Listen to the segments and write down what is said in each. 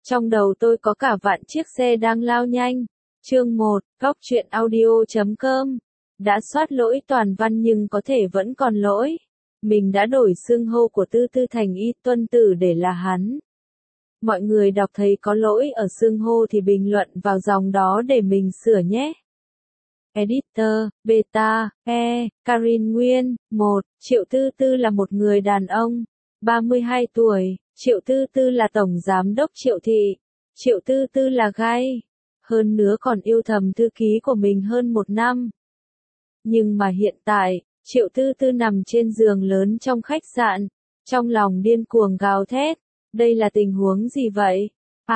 Trong đầu tôi có cả vạn chiếc xe đang lao nhanh. Chương 1, Góc truyện audio.com. Đã soát lỗi toàn văn nhưng có thể vẫn còn lỗi. Mình đã đổi xưng hô của Tư Tư thành Y Tuân Tử để là hắn. Mọi người đọc thấy có lỗi ở xưng hô thì bình luận vào dòng đó để mình sửa nhé. Editor, Beta, Karin Nguyên, 1. Triệu Tư Tư là một người đàn ông, 32 tuổi. Triệu Tư Tư là tổng giám đốc Triệu Thị. Triệu Tư Tư là gay. Hơn nữa còn yêu thầm thư ký của mình hơn 1 năm. Nhưng mà hiện tại, Triệu Tư Tư nằm trên giường lớn trong khách sạn, trong lòng điên cuồng gào thét. Đây là tình huống gì vậy?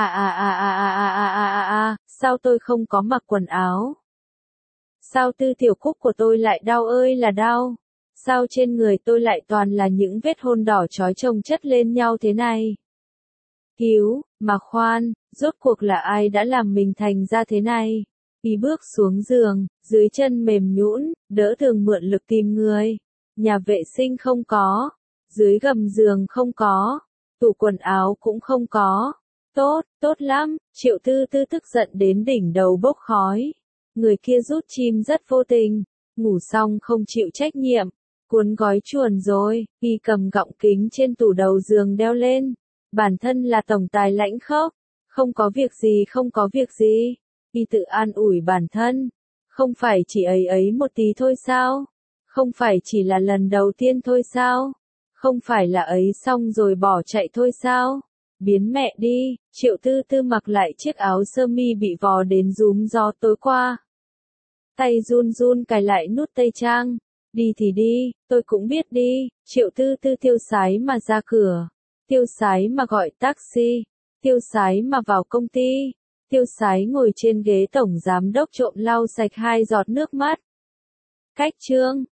Sao tôi không có mặc quần áo? Sao Tư tiểu Cúc của tôi lại đau ơi là đau? Sao trên người tôi lại toàn là những vết hôn đỏ chói chồng chất lên nhau thế này? Cứu, mà khoan, rốt cuộc là ai đã làm mình thành ra thế này? Y bước xuống giường, dưới chân mềm nhũn, đỡ tường mượn lực tìm người. Nhà vệ sinh không có, dưới gầm giường không có, tủ quần áo cũng không có. Tốt lắm, Triệu Tư Tư tức giận đến đỉnh đầu bốc khói. Người kia rút chim rất vô tình, ngủ xong không chịu trách nhiệm, cuốn gói chuồn rồi. Y cầm gọng kính trên tủ đầu giường đeo lên. Bản thân là tổng tài lãnh khốc, không có việc gì. Y tự an ủi bản thân, không phải chỉ ấy một tí thôi sao? Không phải chỉ là lần đầu tiên thôi sao? Không phải là ấy xong rồi bỏ chạy thôi sao? Biến mẹ đi. Triệu Tư Tư mặc lại chiếc áo sơ mi bị vò đến rúm gió tối qua. Tay run run cài lại nút tây trang. Đi thì đi, tôi cũng biết đi. Triệu Tư Tư tiêu sái mà ra cửa, tiêu sái mà gọi taxi, tiêu sái mà vào công ty, tiêu sái ngồi trên ghế tổng giám đốc trộm lau sạch 2 giọt nước mắt. Cách chương